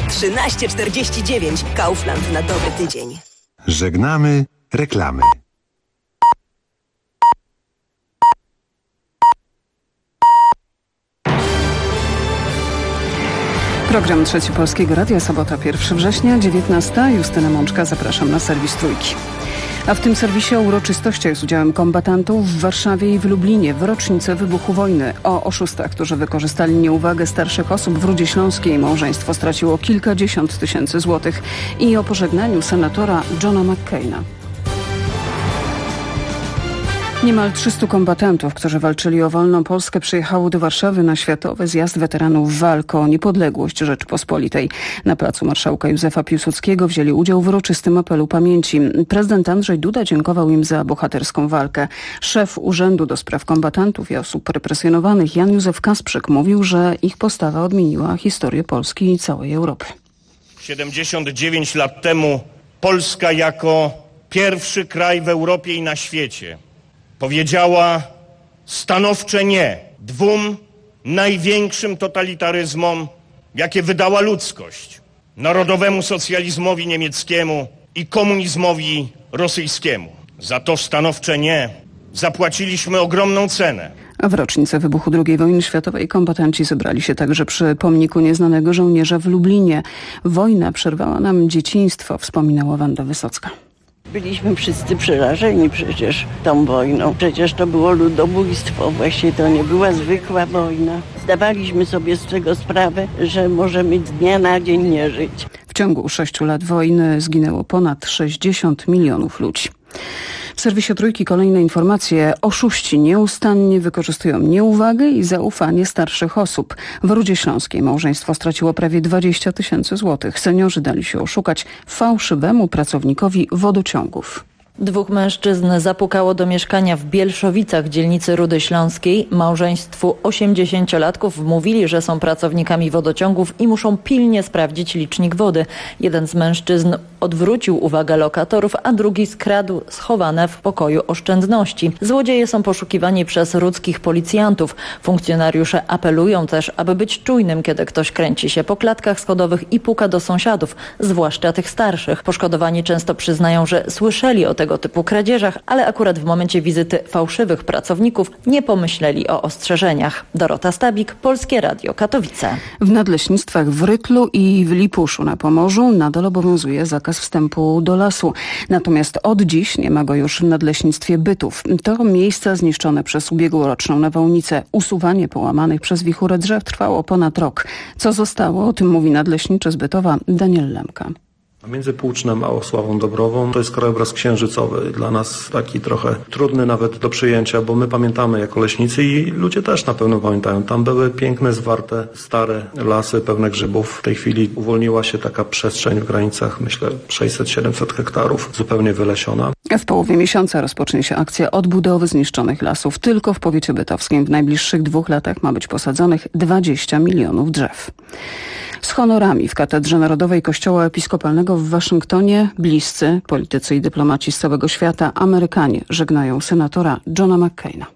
13,49. Kaufland na dobry tydzień. Żegnamy reklamy. Program Trzeci Polskiego Radia, sobota 1 września, 19. Justyna Mączka, zapraszam na serwis Trójki. A w tym serwisie o uroczystościach z udziałem kombatantów w Warszawie i w Lublinie w rocznicę wybuchu wojny. O oszustach, którzy wykorzystali nieuwagę starszych osób w Rudzie Śląskiej. Małżeństwo straciło kilkadziesiąt tysięcy złotych. I o pożegnaniu senatora Johna McCaina. Niemal 300 kombatantów, którzy walczyli o wolną Polskę, przyjechało do Warszawy na Światowy Zjazd Weteranów Walk o Niepodległość Rzeczypospolitej. Na placu Marszałka Józefa Piłsudskiego wzięli udział w uroczystym apelu pamięci. Prezydent Andrzej Duda dziękował im za bohaterską walkę. Szef Urzędu do Spraw Kombatantów i Osób Represjonowanych Jan Józef Kasprzyk mówił, że ich postawa odmieniła historię Polski i całej Europy. 79 lat temu Polska jako pierwszy kraj w Europie i na świecie powiedziała stanowcze nie dwóm największym totalitaryzmom, jakie wydała ludzkość. Narodowemu socjalizmowi niemieckiemu i komunizmowi rosyjskiemu. Za to stanowcze nie zapłaciliśmy ogromną cenę. A w rocznicę wybuchu II wojny światowej kombatanci zebrali się także przy pomniku nieznanego żołnierza w Lublinie. Wojna przerwała nam dzieciństwo, wspominała Wanda Wysocka. Byliśmy wszyscy przerażeni przecież tą wojną. Przecież to było ludobójstwo, właśnie to nie była zwykła wojna. Zdawaliśmy sobie z tego sprawę, że możemy z dnia na dzień nie żyć. W ciągu 6 lat wojny zginęło ponad 60 milionów ludzi. W serwisie Trójki kolejne informacje. Oszuści nieustannie wykorzystują nieuwagę i zaufanie starszych osób. W Rudzie Śląskiej małżeństwo straciło prawie 20 tysięcy złotych. Seniorzy dali się oszukać fałszywemu pracownikowi wodociągów. Dwóch mężczyzn zapukało do mieszkania w Bielszowicach, dzielnicy Rudy Śląskiej. Małżeństwu 80-latków wmówili, że są pracownikami wodociągów i muszą pilnie sprawdzić licznik wody. Jeden z mężczyzn odwrócił uwagę lokatorów, a drugi skradł schowane w pokoju oszczędności. Złodzieje są poszukiwani przez rudzkich policjantów. Funkcjonariusze apelują też, aby być czujnym, kiedy ktoś kręci się po klatkach schodowych i puka do sąsiadów, zwłaszcza tych starszych. Poszkodowani często przyznają, że słyszeli o tego typu kradzieżach, ale akurat w momencie wizyty fałszywych pracowników nie pomyśleli o ostrzeżeniach. Dorota Stabik, Polskie Radio, Katowice. W nadleśnictwach w Rytlu i w Lipuszu na Pomorzu nadal obowiązuje zakaz wstępu do lasu. Natomiast od dziś nie ma go już w nadleśnictwie Bytów. To miejsca zniszczone przez ubiegłoroczną nawałnicę. Usuwanie połamanych przez wichurę drzew trwało ponad rok. Co zostało, o tym mówi nadleśniczy z Bytowa Daniel Lemka. Między Płucznem a Osławą Dobrową to jest krajobraz księżycowy. Dla nas taki trochę trudny nawet do przyjęcia, bo my pamiętamy jako leśnicy i ludzie też na pewno pamiętają. Tam były piękne, zwarte, stare lasy pełne grzybów. W tej chwili uwolniła się taka przestrzeń w granicach, myślę, 600-700 hektarów, zupełnie wylesiona. W połowie miesiąca rozpocznie się akcja odbudowy zniszczonych lasów. Tylko w powiecie bytowskim w najbliższych 2 latach ma być posadzonych 20 milionów drzew. Z honorami w Katedrze Narodowej Kościoła Episkopalnego w Waszyngtonie bliscy, politycy i dyplomaci z całego świata, Amerykanie żegnają senatora Johna McCaina.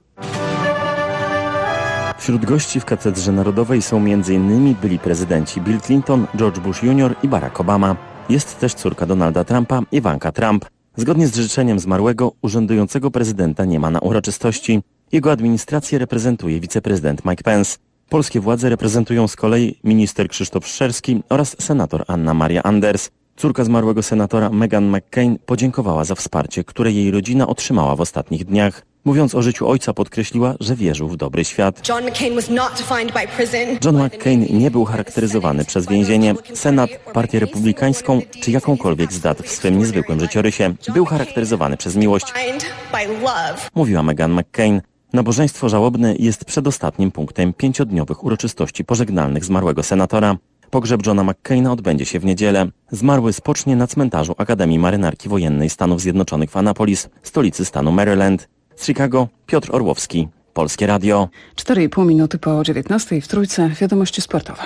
Wśród gości w Katedrze Narodowej są m.in. byli prezydenci Bill Clinton, George Bush Jr. i Barack Obama. Jest też córka Donalda Trumpa, Ivanka Trump. Zgodnie z życzeniem zmarłego, urzędującego prezydenta nie ma na uroczystości. Jego administrację reprezentuje wiceprezydent Mike Pence. Polskie władze reprezentują z kolei minister Krzysztof Szczerski oraz senator Anna Maria Anders. Córka zmarłego senatora Meghan McCain podziękowała za wsparcie, które jej rodzina otrzymała w ostatnich dniach. Mówiąc o życiu ojca, podkreśliła, że wierzył w dobry świat. John McCain nie był charakteryzowany przez więzienie, Senat, Partię Republikańską czy jakąkolwiek z dat w swym niezwykłym życiorysie. Był charakteryzowany przez miłość, mówiła Meghan McCain. Nabożeństwo żałobne jest przedostatnim punktem 5-dniowych uroczystości pożegnalnych zmarłego senatora. Pogrzeb Johna McCaina odbędzie się w niedzielę. Zmarły spocznie na cmentarzu Akademii Marynarki Wojennej Stanów Zjednoczonych w Annapolis, stolicy stanu Maryland. Z Chicago Piotr Orłowski, Polskie Radio. 4,5 minuty po 19:00 w Trójce wiadomości sportowe.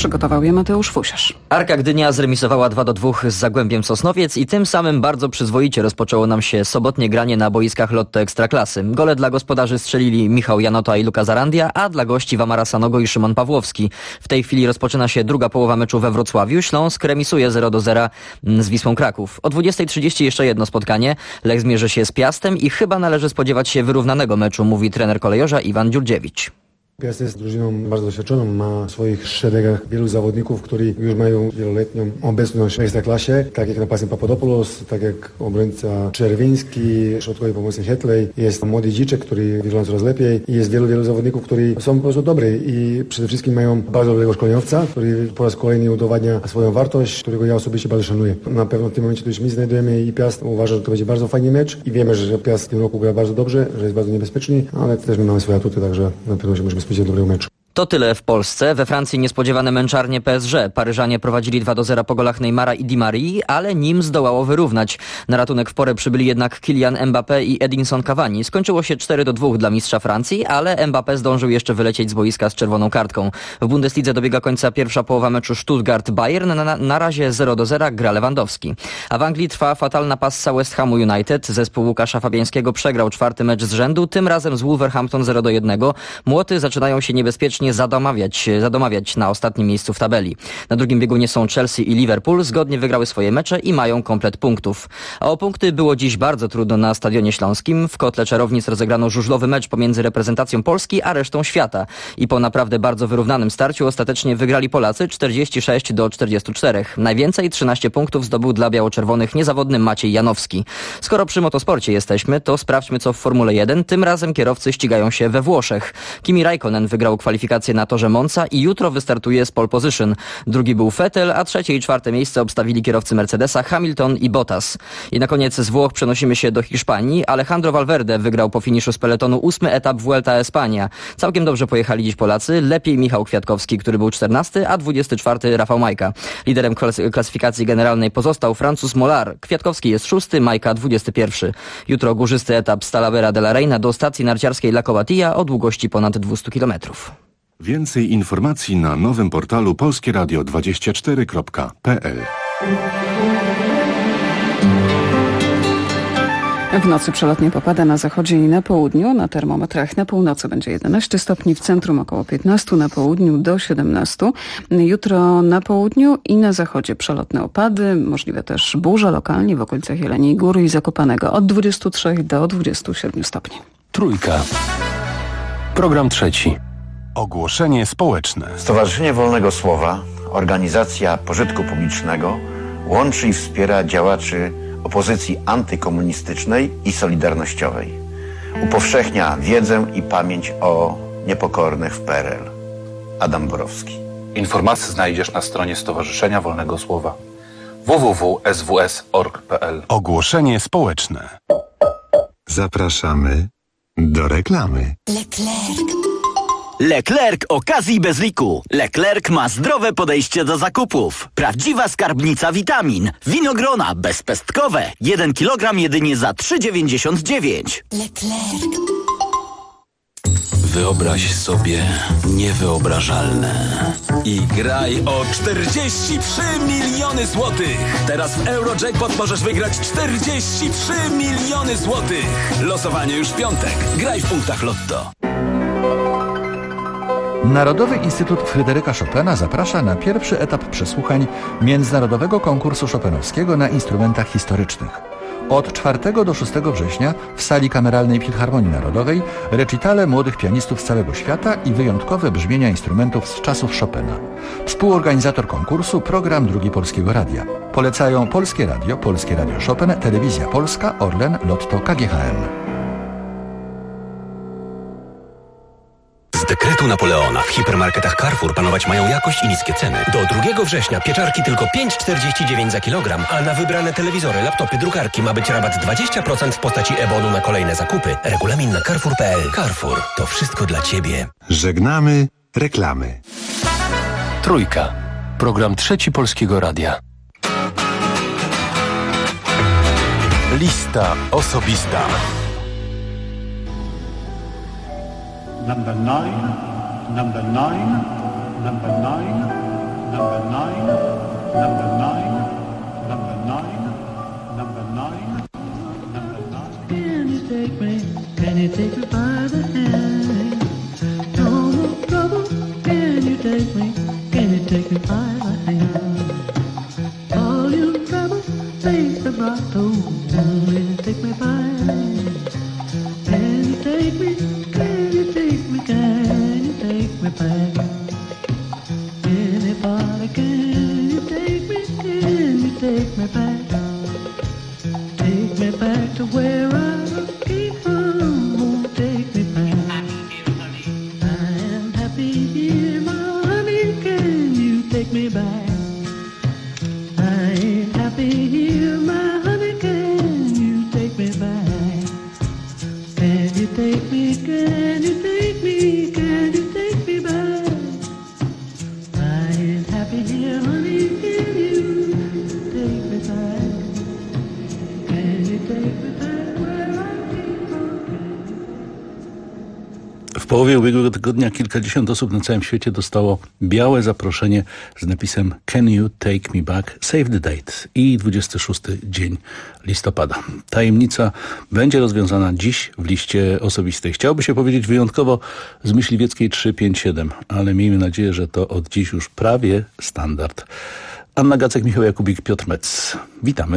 Przygotował je Mateusz Fusiarz. Arka Gdynia zremisowała 2-2 z Zagłębiem Sosnowiec i tym samym bardzo przyzwoicie rozpoczęło nam się sobotnie granie na boiskach Lotto Ekstraklasy. Gole dla gospodarzy strzelili Michał Janota i Luka Zarandia, a dla gości Wamara Sanogo i Szymon Pawłowski. W tej chwili rozpoczyna się druga połowa meczu we Wrocławiu. Śląsk remisuje 0-0 z Wisłą Kraków. O 20:30 jeszcze jedno spotkanie. Lech zmierzy się z Piastem i chyba należy spodziewać się wyrównanego meczu, mówi trener kolejorza Iwan Dziurdziewicz. Piast jest drużyną bardzo doświadczoną, ma w swoich szeregach wielu zawodników, którzy już mają wieloletnią obecność w Ekstraklasie, tak jak napastnik Papadopoulos, tak jak obrońca Czerwiński, środkowy pomocnik Hetley, jest młody Dziczek, który wygląda coraz lepiej i jest wielu zawodników, którzy są po prostu dobrzy i przede wszystkim mają bardzo dobrego szkoleniowca, który po raz kolejny udowadnia swoją wartość, którego ja osobiście bardzo szanuję. Na pewno w tym momencie, który my znajdujemy i Piast uważa, że to będzie bardzo fajny mecz i wiemy, że Piast w tym roku gra bardzo dobrze, że jest bardzo niebezpieczny, ale też my mamy swoje atuty, także na pewno się musimy spodziewać dobrego meczu. To tyle w Polsce. We Francji niespodziewane męczarnie PSG. Paryżanie prowadzili 2-0 po golach Neymara i Di Marii, ale nim zdołało wyrównać. Na ratunek w porę przybyli jednak Kylian Mbappé i Edinson Cavani. Skończyło się 4-2 dla mistrza Francji, ale Mbappé zdążył jeszcze wylecieć z boiska z czerwoną kartką. W Bundeslidze dobiega końca pierwsza połowa meczu Stuttgart-Bayern. Na razie 0-0 gra Lewandowski. A w Anglii trwa fatalna passa West Hamu United. Zespół Łukasza Fabiańskiego przegrał 4. mecz z rzędu, tym razem z Wolverhampton 0-1. Młoty zaczynają się niebezpiecznie zadomawiać na ostatnim miejscu w tabeli. Na drugim biegunie są Chelsea i Liverpool, zgodnie wygrały swoje mecze i mają komplet punktów. A o punkty było dziś bardzo trudno na Stadionie Śląskim. W kotle Czarownic rozegrano żużlowy mecz pomiędzy reprezentacją Polski a resztą świata. I po naprawdę bardzo wyrównanym starciu ostatecznie wygrali Polacy 46-44. Najwięcej 13 punktów zdobył dla biało-czerwonych niezawodny Maciej Janowski. Skoro przy motosporcie jesteśmy, to sprawdźmy co w Formule 1. Tym razem kierowcy ścigają się we Włoszech. Kimi Räikkönen wygrał kwalifikację na torze Monza i jutro wystartuje z pole position. Drugi był Vettel, a trzecie i czwarte miejsce obstawili kierowcy Mercedesa Hamilton i Bottas. I na koniec z Włoch przenosimy się do Hiszpanii. Alejandro Valverde wygrał po finiszu z peletonu 8. etap Vuelta a España. Całkiem dobrze pojechali dziś Polacy. Lepiej Michał Kwiatkowski, który był 14, a 24 Rafał Majka. Liderem klasyfikacji generalnej pozostał Francuz Mollard. Kwiatkowski jest 6, Majka 21. Jutro górzysty etap z Talavera de la Reina do stacji narciarskiej La Covatilla o długości ponad 200 km. Więcej informacji na nowym portalu polskieradio24.pl. W nocy przelotnie popada na zachodzie i na południu. Na termometrach na północy będzie 11 stopni, w centrum około 15, na południu do 17. Jutro na południu i na zachodzie przelotne opady, możliwe też burze lokalnie w okolicach Jeleniej Góry i Zakopanego od 23 do 27 stopni. Trójka. Program trzeci. Ogłoszenie społeczne. Stowarzyszenie Wolnego Słowa, organizacja pożytku publicznego, łączy i wspiera działaczy opozycji antykomunistycznej i solidarnościowej. Upowszechnia wiedzę i pamięć o niepokornych w PRL. Adam Borowski. Informacje znajdziesz na stronie Stowarzyszenia Wolnego Słowa www.sws.org.pl. Ogłoszenie społeczne. Zapraszamy do reklamy. Leclerc okazji bez liku. Leclerc ma zdrowe podejście do zakupów. Prawdziwa skarbnica witamin. Winogrona bezpestkowe. 1 kg jedynie za 3,99. Leclerc. Wyobraź sobie niewyobrażalne. I graj o 43 miliony złotych. Teraz w Eurojackpot możesz wygrać 43 miliony złotych. Losowanie już w piątek. Graj w punktach Lotto. Narodowy Instytut Fryderyka Chopina zaprasza na pierwszy etap przesłuchań Międzynarodowego Konkursu Chopinowskiego na instrumentach historycznych. Od 4 do 6 września w sali kameralnej Filharmonii Narodowej recitale młodych pianistów z całego świata i wyjątkowe brzmienia instrumentów z czasów Chopina. Współorganizator konkursu program Drugi Polskiego Radia. Polecają Polskie Radio Chopin, Telewizja Polska, Orlen, Lotto, KGHM. Z dekretu Napoleona w hipermarketach Carrefour panować mają jakość i niskie ceny. Do 2 września pieczarki tylko 5,49 za kilogram, a na wybrane telewizory, laptopy, drukarki ma być rabat 20% w postaci e-bonu na kolejne zakupy. Regulamin na carrefour.pl. Carrefour. To wszystko dla Ciebie. Żegnamy reklamy. Trójka. Program trzeci Polskiego Radia. Lista osobista. Number 9, number 9, number 9. W połowie ubiegłego tygodnia kilkadziesiąt osób na całym świecie dostało białe zaproszenie z napisem Can you take me back? Save the date i 26 dzień listopada. Tajemnica będzie rozwiązana dziś w liście osobistej. Chciałoby się powiedzieć wyjątkowo z myśliwieckiej 357, ale miejmy nadzieję, że to od dziś już prawie standard. Anna Gacek, Michał Jakubik, Piotr Metz. Witamy.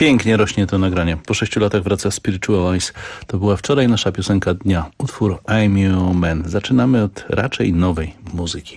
Pięknie rośnie to nagranie. Po 6 latach wraca Spiritual Eyes. To była wczoraj nasza piosenka dnia. Utwór I'm Your Man. Zaczynamy od raczej nowej muzyki.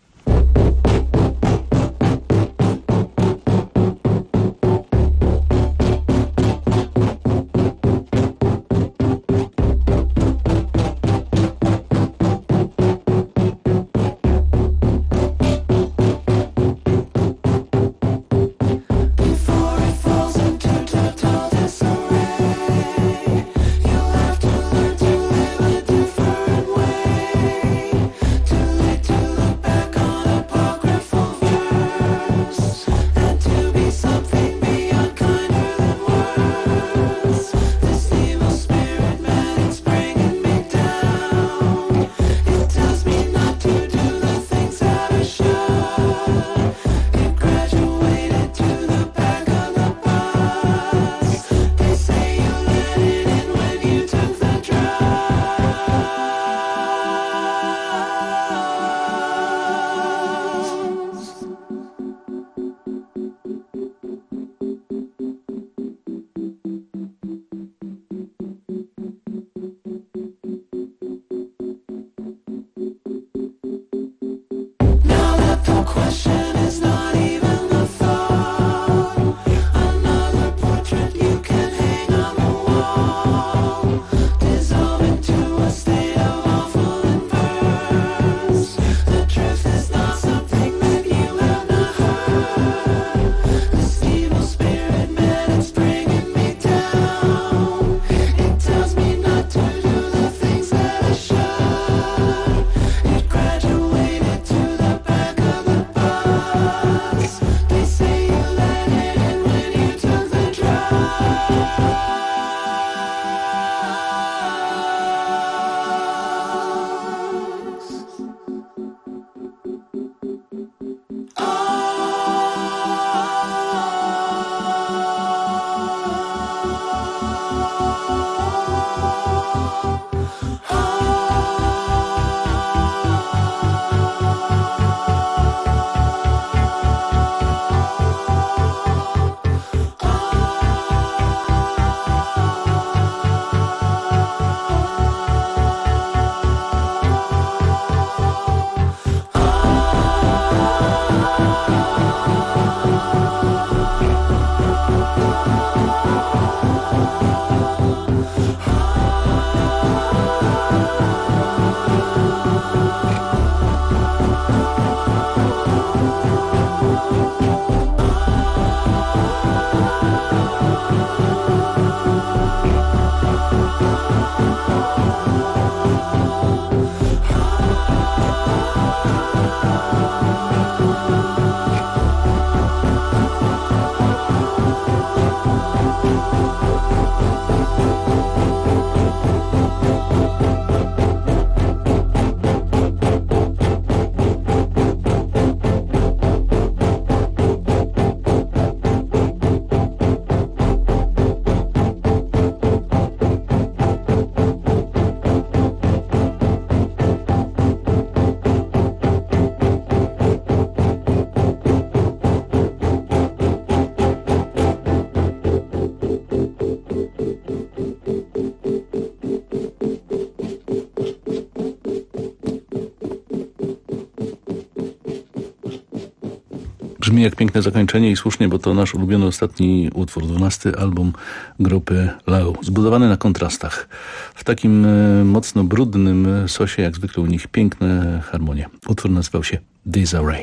Brzmi jak piękne zakończenie i słusznie, bo to nasz ulubiony ostatni utwór, 12. album grupy Low. Zbudowany na kontrastach. W takim mocno brudnym sosie, jak zwykle u nich, piękne harmonie. Utwór nazywał się Disarray.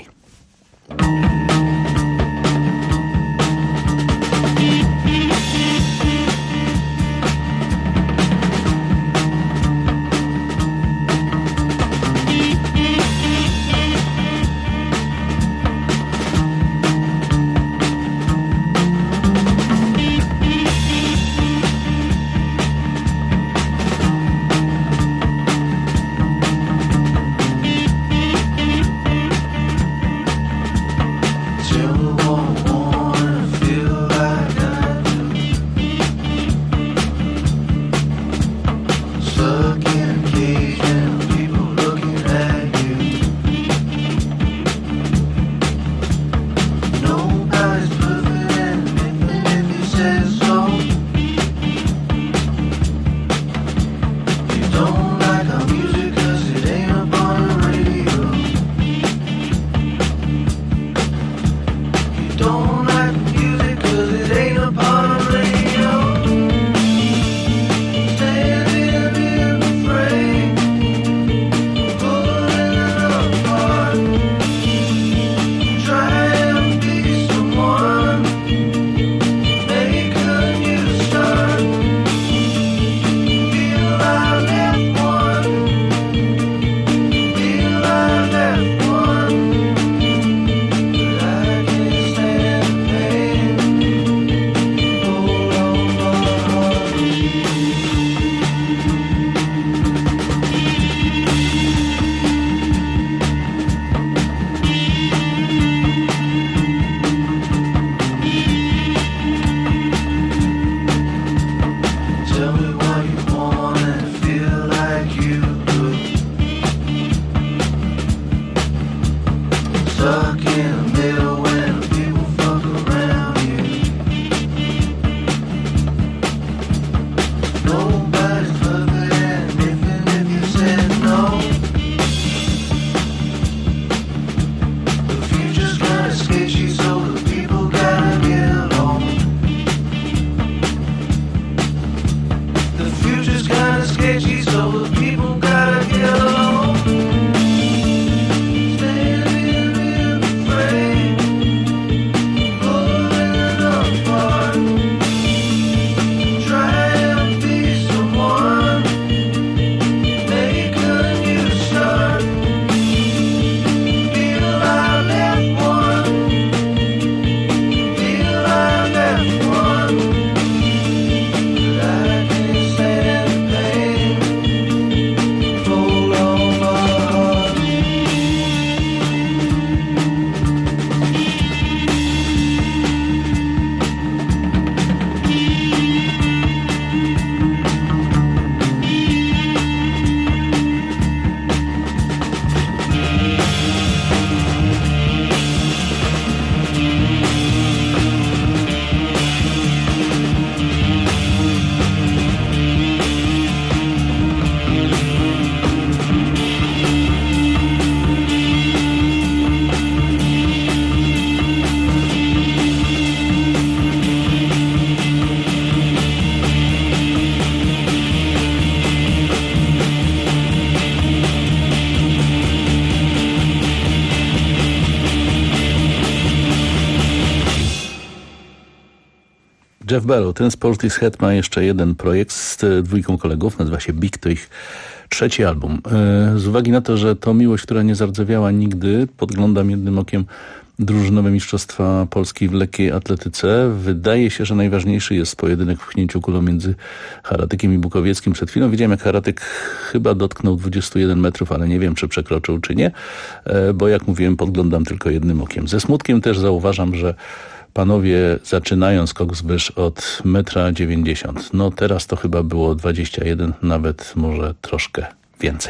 Jeff Bellow, ten Sporty's Head ma jeszcze jeden projekt z dwójką kolegów, nazywa się Big, to ich trzeci album. Z uwagi na to, że to miłość, która nie zardzewiała nigdy, podglądam jednym okiem drużynowe mistrzostwa Polski w lekkiej atletyce. Wydaje się, że najważniejszy jest pojedynek w pchnięciu kulą między Haratykiem i Bukowieckim. Przed chwilą widziałem, jak Haratyk chyba dotknął 21 metrów, ale nie wiem, czy przekroczył, czy nie, bo jak mówiłem, podglądam tylko jednym okiem. Ze smutkiem też zauważam, że panowie zaczynają skok z wyż od 1,90 m. No teraz to chyba było 21, nawet może troszkę więcej.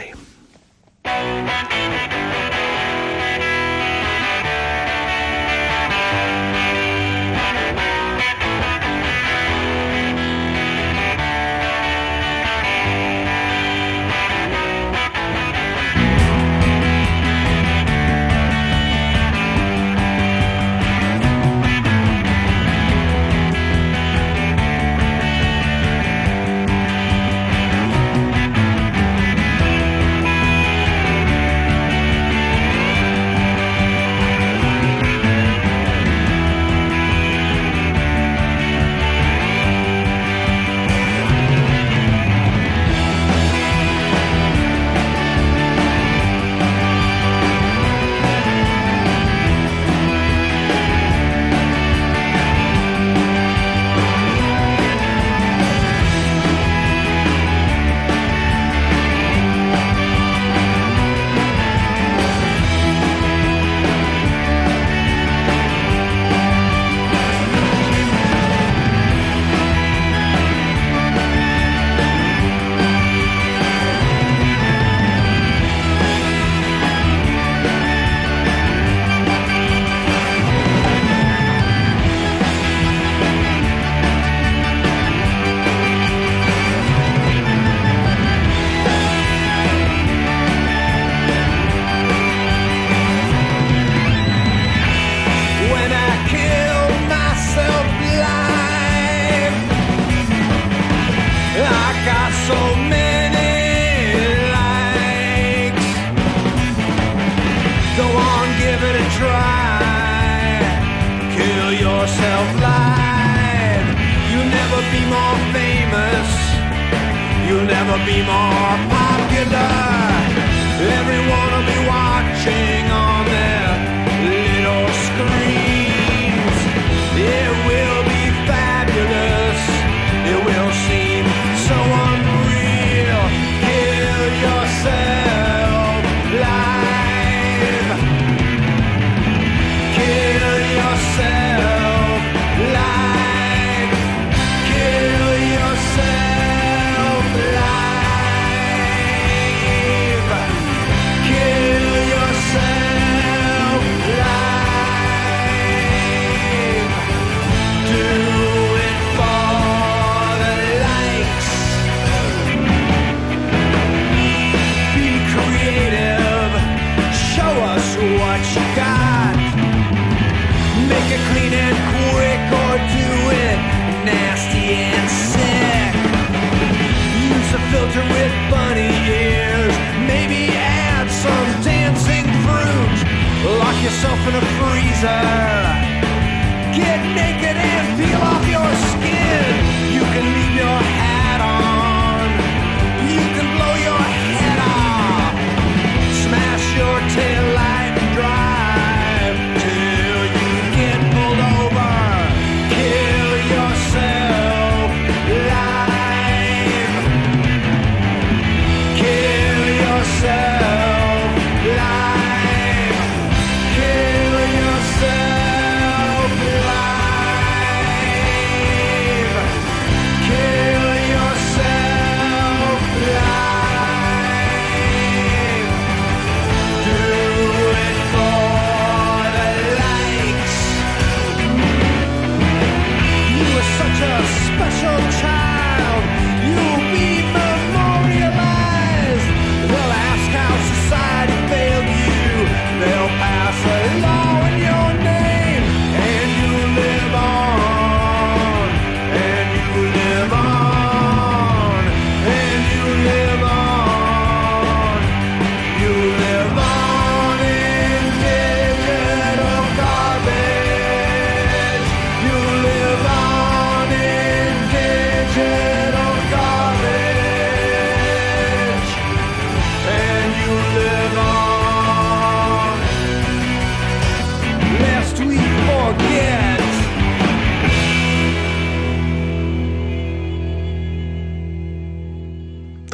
Kill yourself.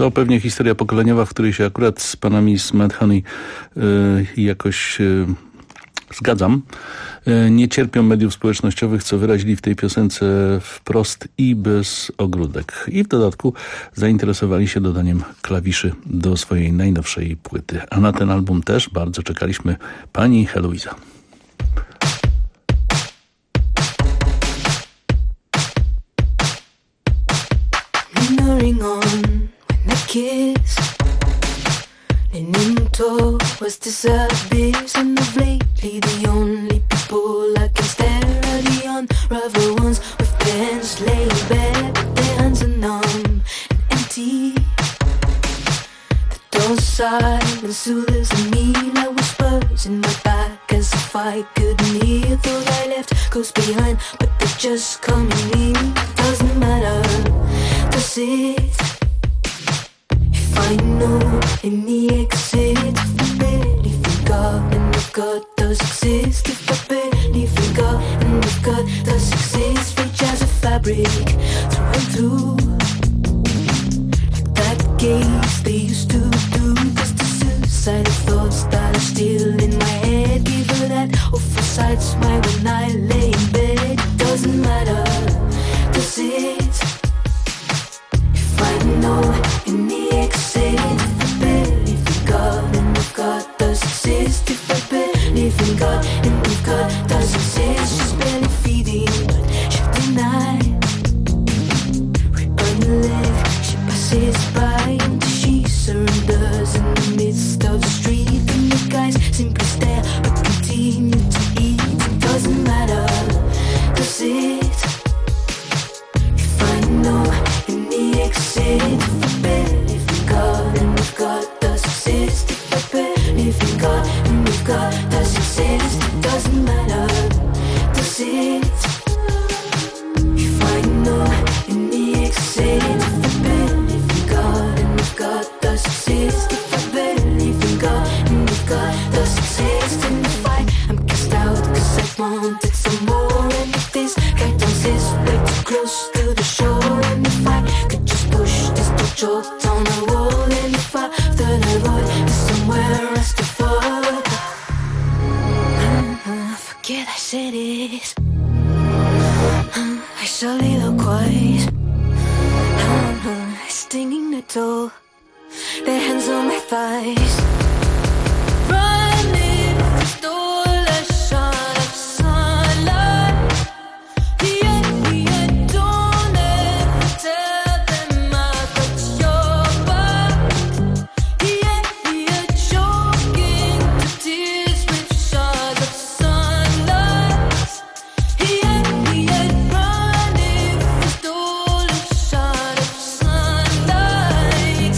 To pewnie historia pokoleniowa, w której się akurat z panami z Mad Honey jakoś zgadzam. Nie cierpią mediów społecznościowych, co wyrazili w tej piosence wprost i bez ogródek. I w dodatku zainteresowali się dodaniem klawiszy do swojej najnowszej płyty. A na ten album też bardzo czekaliśmy. Pani Heloiza. Leaning towards this abyss, and of lately the only people I can stare are the unraveled ones with their hands laid bare, but their hands are numb and empty. The dull silence soothes me like whispers in my back, as if I couldn't hear. Thought I left close behind, but they're just coming in. Doesn't matter, does it? I know in the exit, if I barely forgot, and if God does exist, if I barely forgot, and if God does exist, rich as a fabric, through and through, like that gaze they used to do, just the suicidal thoughts that are still in my head, give her that awful side smile when I lay in bed. Doesn't matter, does it? If I know in the exit, if I barely forgot, and if God does exist, if I believe in God, and if God does exist, she's barely feeding, but she'll deny. We burn the leg, she passes by, and she surrenders in the midst of the street, and the guys simply stare, but continue to eat. It doesn't matter, does it? If I know in the exit, if I believe in God, and if God does exist, if I believe in God, and if God does exist, it doesn't matter, does it? If I know in the exit, if I believe in God, and if God does exist, if I believe in God, and if God does exist, and if I am cast out cause I wanted some more, and if this guy turns his way too close to the shore, and if I could just push this torch on the wall, and if I thought I would, there's somewhere else to fall. Forget I said it. I soliloquize. Stinging the door, their hands on my thighs. Running, stole a shot of sunlight. Don't ever tell them I got your back. Choking the tears with shards of sunlight. Running, stole a shot of sunlight.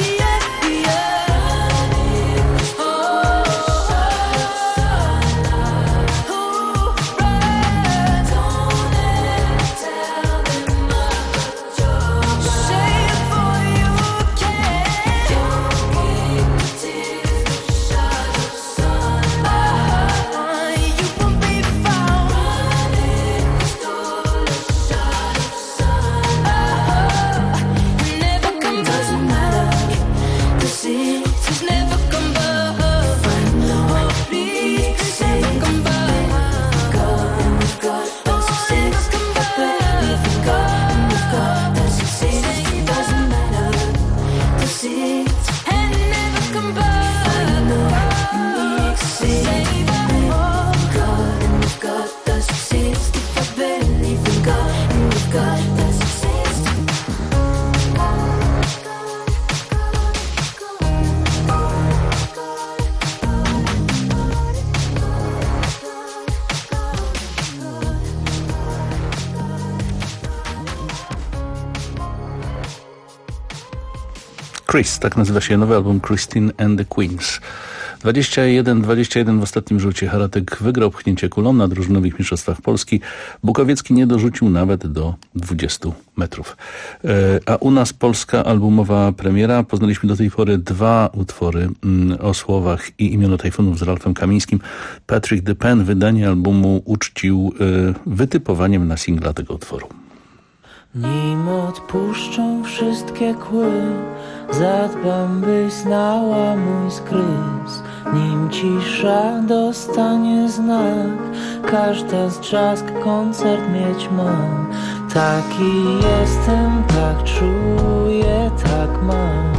Chris, tak nazywa się nowy album Christine and the Queens. 21-21 w ostatnim rzucie. Haratek wygrał pchnięcie kulą na drużynowych mistrzostwach Polski. Bukowiecki nie dorzucił nawet do 20 metrów. A u nas polska albumowa premiera. Poznaliśmy do tej pory dwa utwory o słowach i imieniu Tajfunów z Ralfem Kamińskim. Patrick the Pen wydanie albumu uczcił wytypowaniem na singla tego utworu. Nim odpuszczą wszystkie kły, zadbam, byś znała mój skryz. Nim cisza dostanie znak, każda z trzask koncert mieć ma. Taki jestem, tak czuję, tak mam.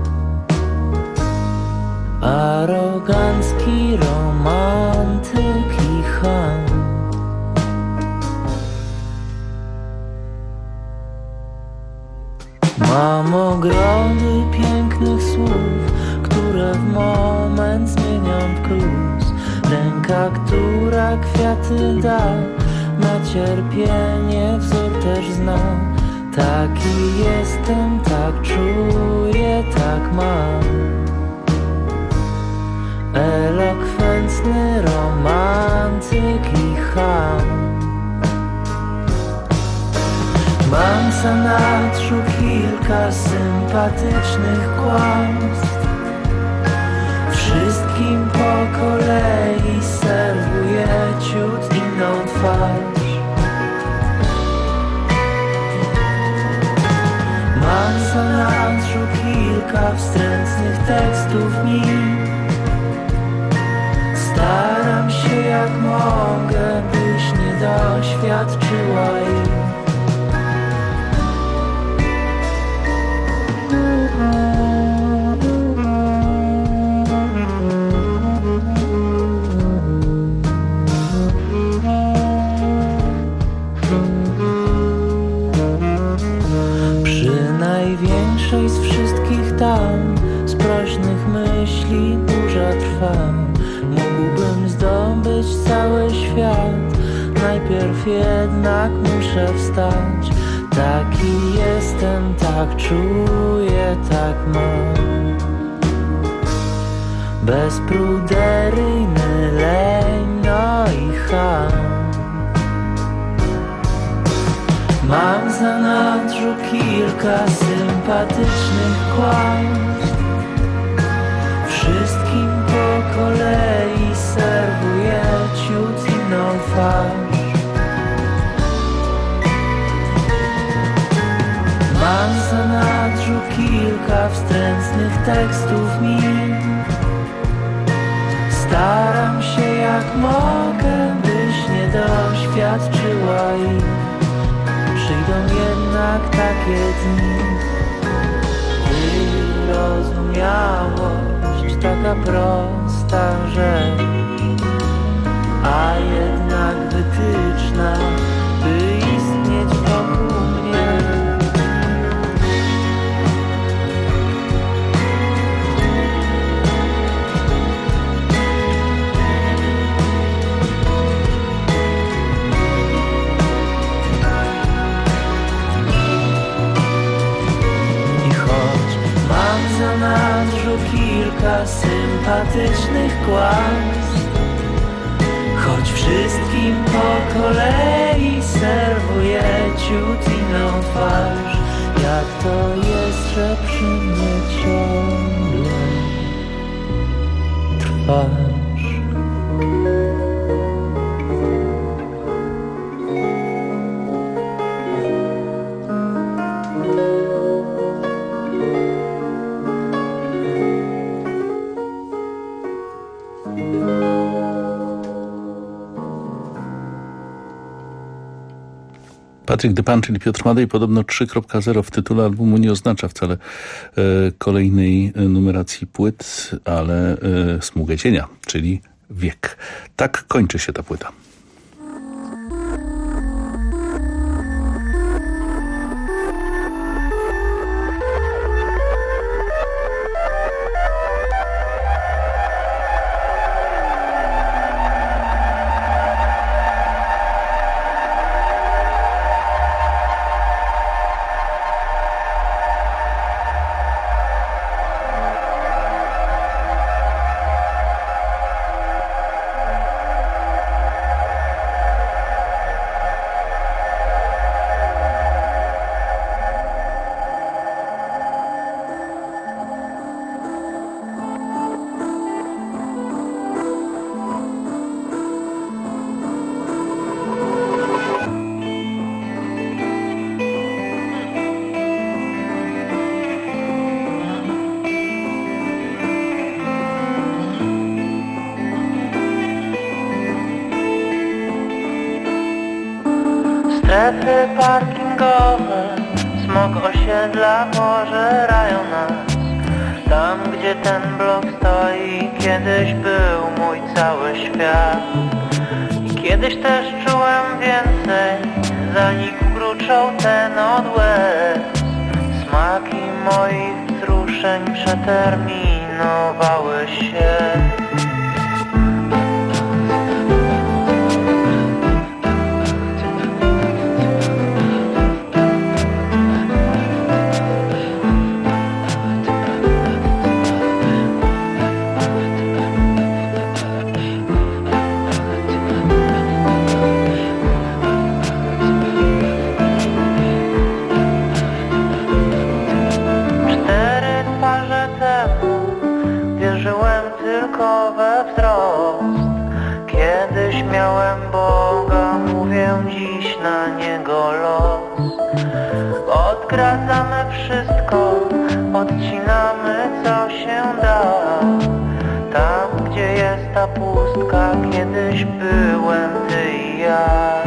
Arogancki romantyk i cham. Mam ogrody pięknych słów, które w moment zmieniam w gruz. Ręka, która kwiaty da, na cierpienie wzór też zna. Taki jestem, tak czuję, tak mam. Elokwencny romantyk i cham. Mam w zanadrzu kilka sympatycznych kłamstw. Wszystkim po kolei serwuję ciut inną twarz. Mam w zanadrzu kilka wstrętnych tekstów nim. Staram się jak mogę, byś nie doświadczyła ich. Przy największej z wszystkich dam, z prośnych myśli burza trwa. Mógłbym zdobyć cały świat, najpierw jednak muszę wstać. Taki jestem, tak czuję, tak mam. Bezpruderyjny leń, no i cham. Mam w zanadrzu kilka sympatycznych kłamstw. Wszystkim po kolei serwuję ciut inną twarz. Mam w zanadrzu kilka wstrętnych tekstów min. Staram się jak mogę, byś nie doświadczyła ich. Przyjdą jednak takie dni, wyrozumiałość, taka prosta rzecz, a jednak wytyczna, by istnieć wokół mnie. W zanadrzu kilka sympatycznych kłamstw. Choć wszystkim po kolei serwuję ciut inną twarz. Jak to jest, że przy mnie ciągle trwasz. Patryk de Pan, czyli Piotr Madej, podobno 3.0 w tytule albumu nie oznacza wcale kolejnej numeracji płyt, ale smugę cienia, czyli wiek. Tak kończy się ta płyta. Strefy parkingowe, smog osiedla pożerają nas. Tam, gdzie ten blok stoi, kiedyś był mój cały świat. I kiedyś też czułem więcej, zanim ukruczał ten od łez. Smaki moich wzruszeń przeterminowały się. Tylko we wzrost. Kiedyś miałem Boga, mówię dziś na Niego los. Odgradzamy wszystko, odcinamy co się da. Tam, gdzie jest ta pustka, kiedyś byłem ty i ja.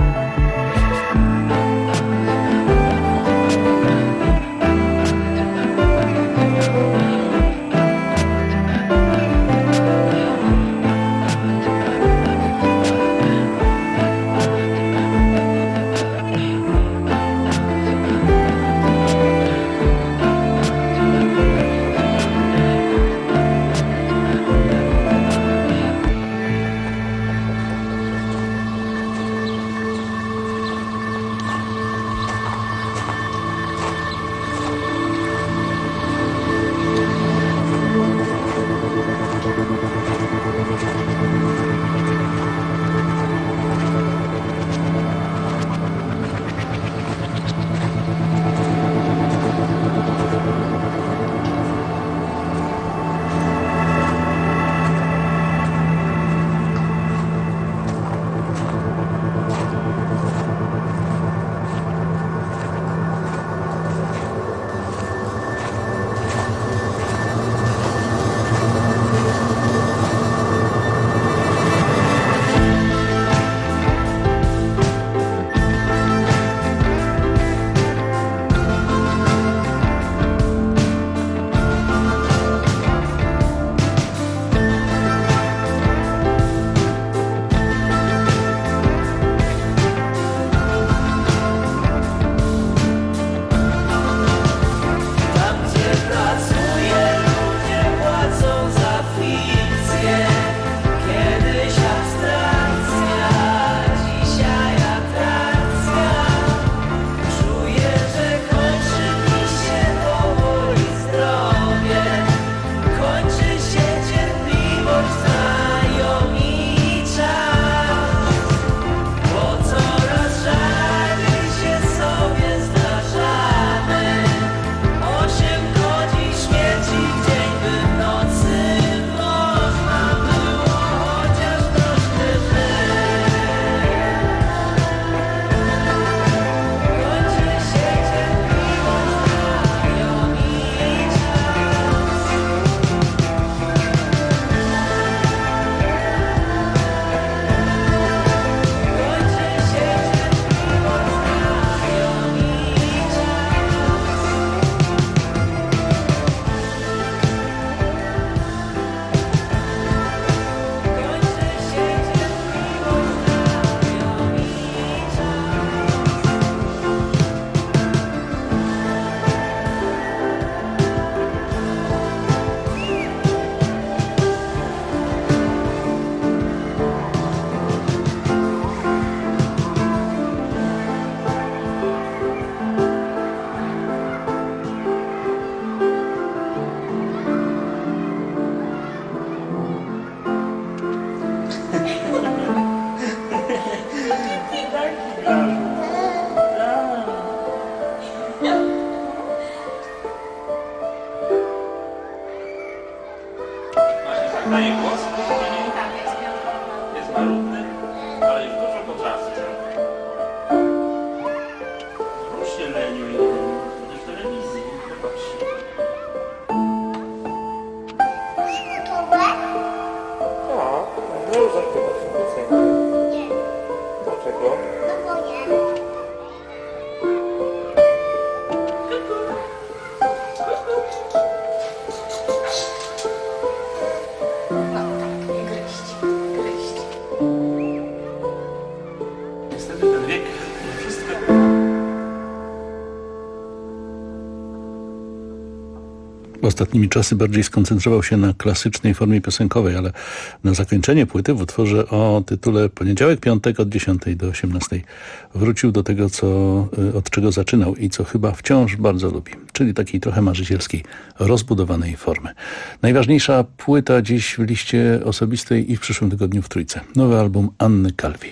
ostatnimi czasy bardziej skoncentrował się na klasycznej formie piosenkowej, ale na zakończenie płyty w utworze o tytule Poniedziałek, piątek od 10 do 18 wrócił do tego, od czego zaczynał i co chyba wciąż bardzo lubi, czyli takiej trochę marzycielskiej, rozbudowanej formy. Najważniejsza płyta dziś w liście osobistej i w przyszłym tygodniu w Trójce. Nowy album Anny Calvi.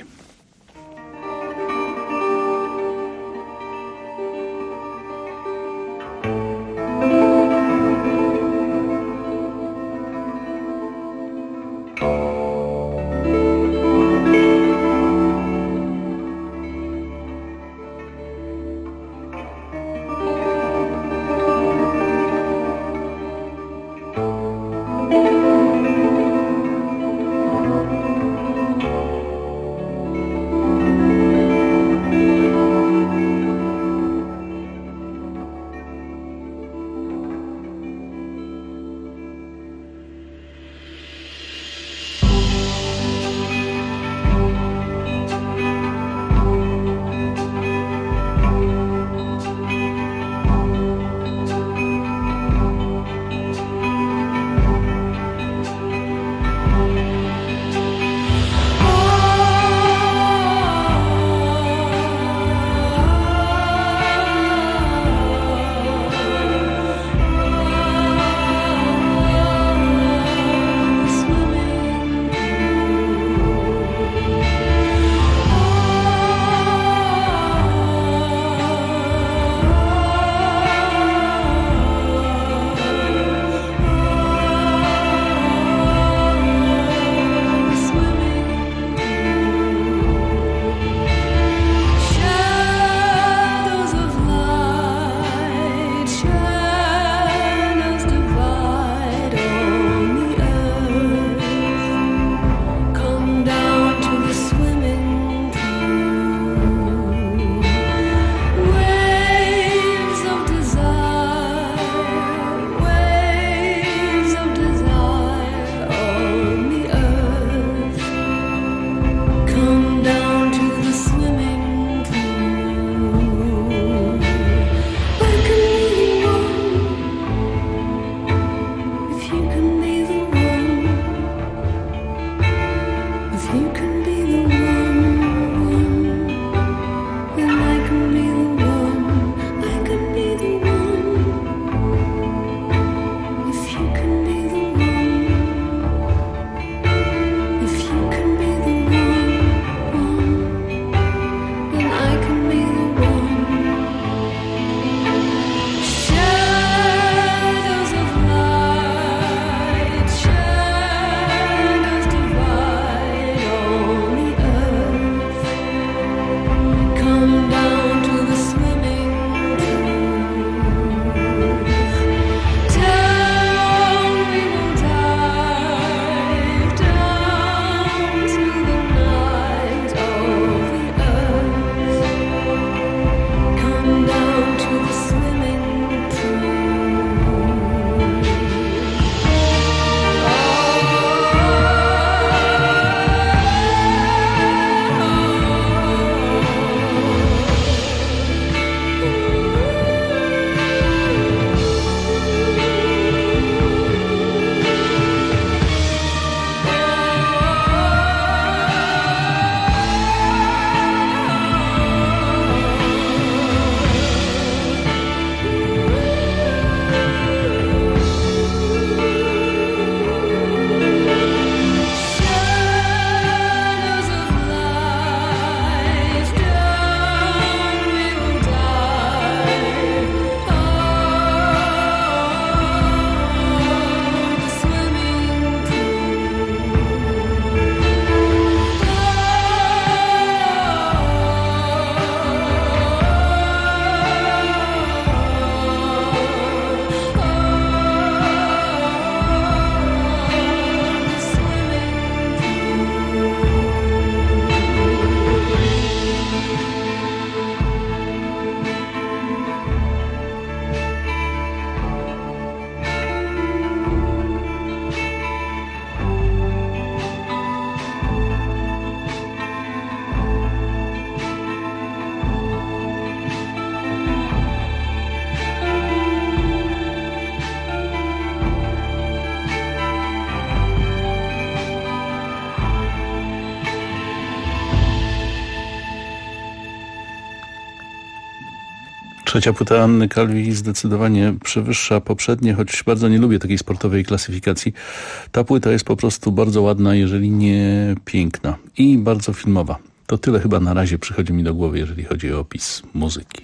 Trzecia płyta Anny Calvi zdecydowanie przewyższa poprzednie, choć bardzo nie lubię takiej sportowej klasyfikacji. Ta płyta jest po prostu bardzo ładna, jeżeli nie piękna i bardzo filmowa. To tyle chyba na razie przychodzi mi do głowy, jeżeli chodzi o opis muzyki.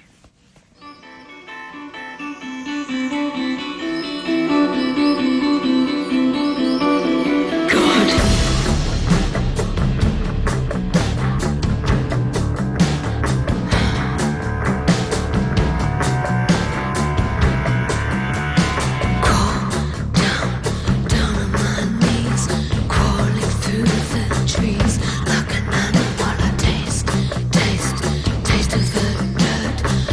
Taste of the dirt.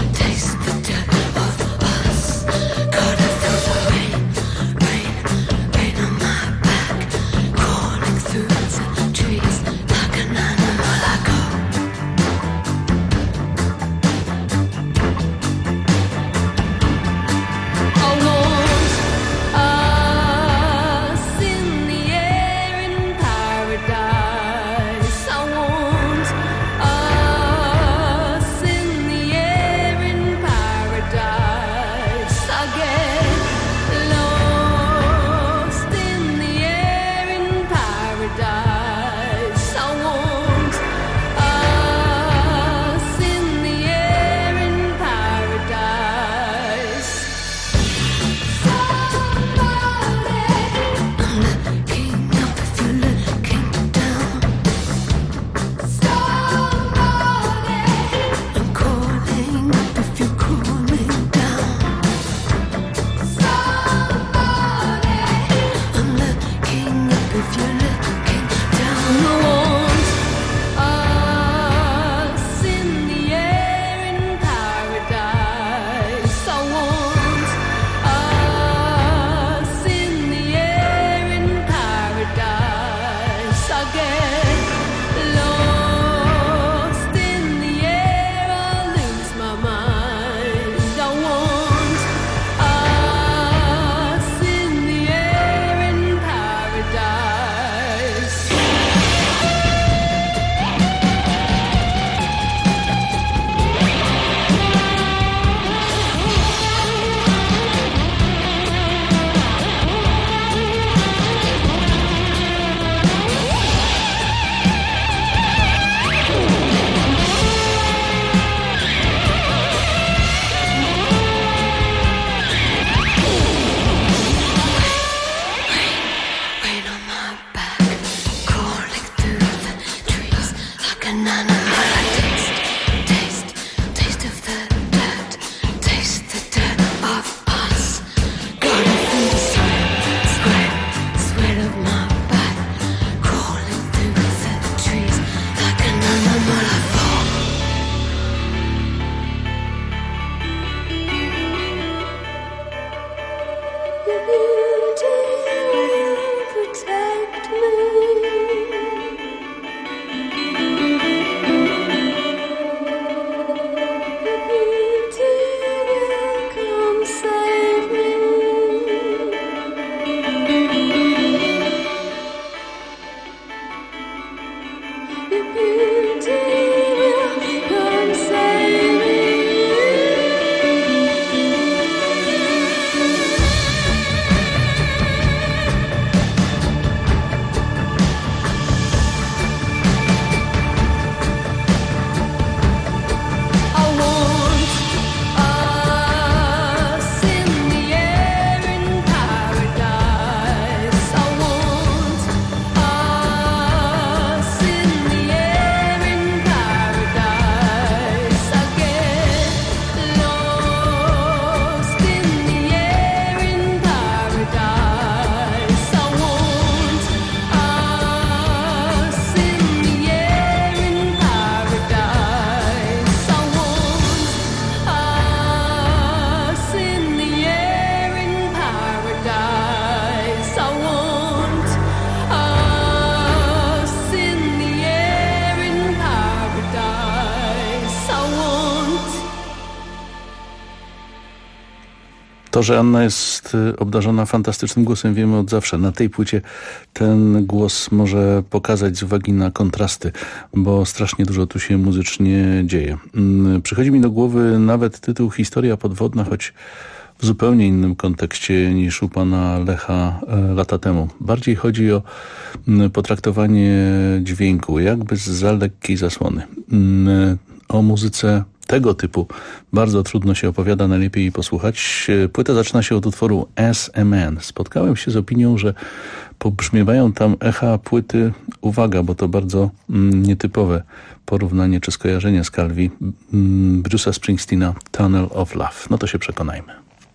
To, że Anna jest obdarzona fantastycznym głosem, wiemy od zawsze. Na tej płycie ten głos może pokazać z uwagi na kontrasty, bo strasznie dużo tu się muzycznie dzieje. Przychodzi mi do głowy nawet tytuł Historia podwodna, choć w zupełnie innym kontekście niż u pana Lecha lata temu. Bardziej chodzi o potraktowanie dźwięku, jakby zza lekkiej zasłony. O muzyce tego typu bardzo trudno się opowiada, najlepiej jej posłuchać. Płyta zaczyna się od utworu As a Man. Spotkałem się z opinią, że pobrzmiewają tam echa płyty, uwaga, bo to bardzo nietypowe porównanie czy skojarzenie z Calvi, Bruce'a Springsteena, Tunnel of Love. No to się przekonajmy.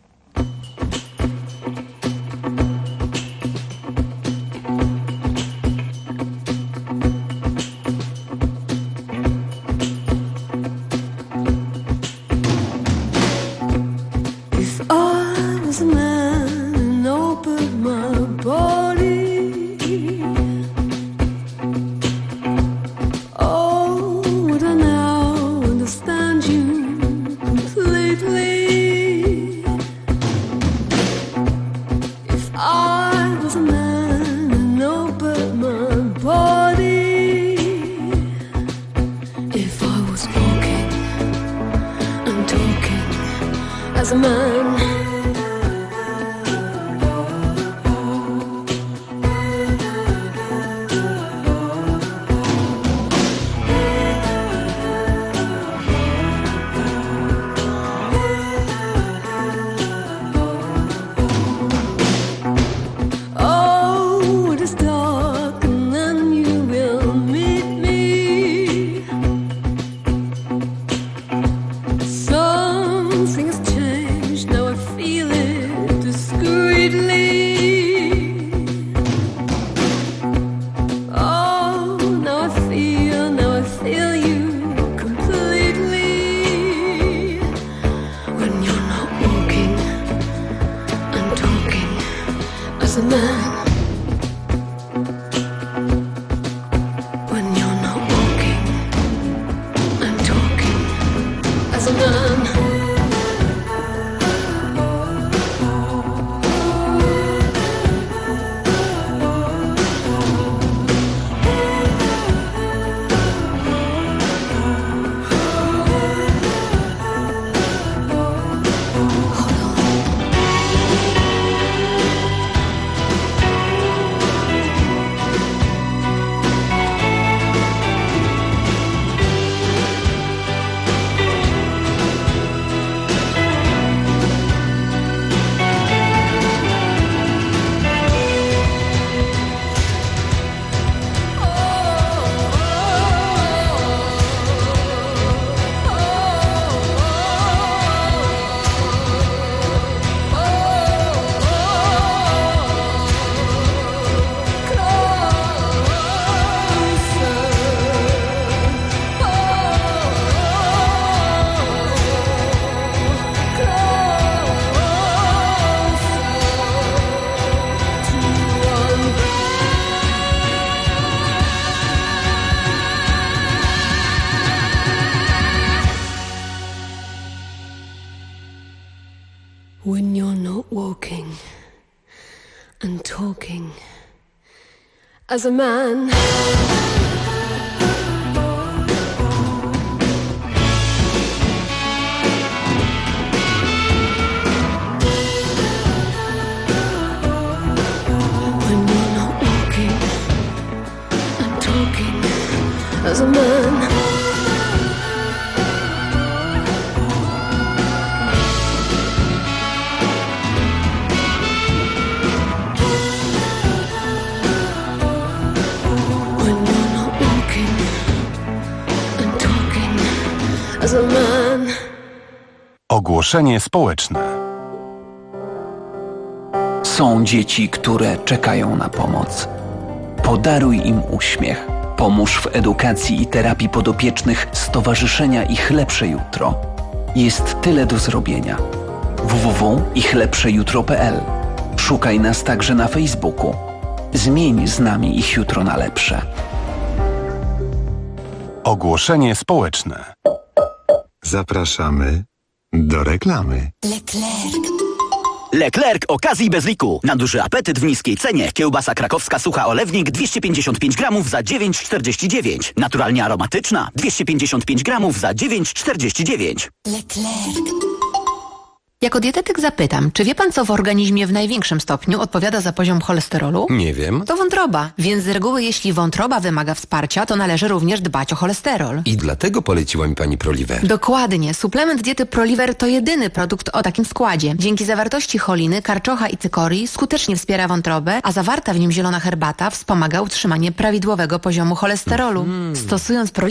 When you're not walking and talking as a man. When you're not walking and talking as a man. Ogłoszenie społeczne. Są dzieci, które czekają na pomoc. Podaruj im uśmiech. Pomóż w edukacji i terapii podopiecznych Stowarzyszenia Ich Lepsze Jutro. Jest tyle do zrobienia. www.ichlepszejutro.pl. Szukaj nas także na Facebooku. Zmień z nami ich jutro na lepsze. Ogłoszenie społeczne. Zapraszamy do reklamy. Leclerc. Leclerc okazji bez liku. Na duży apetyt w niskiej cenie. Kiełbasa krakowska sucha olewnik 255 gramów za 9,49. Naturalnie aromatyczna 255 gramów za 9,49. Leclerc. Jako dietetyk zapytam, czy wie pan, co w organizmie w największym stopniu odpowiada za poziom cholesterolu? Nie wiem. To wątroba. Więc z reguły, jeśli wątroba wymaga wsparcia, to należy również dbać o cholesterol. I dlatego poleciła mi pani Proliver. Dokładnie. Suplement diety Proliver to jedyny produkt o takim składzie. Dzięki zawartości choliny, karczocha i cykorii skutecznie wspiera wątrobę, a zawarta w nim zielona herbata wspomaga utrzymanie prawidłowego poziomu cholesterolu. Stosując Proliver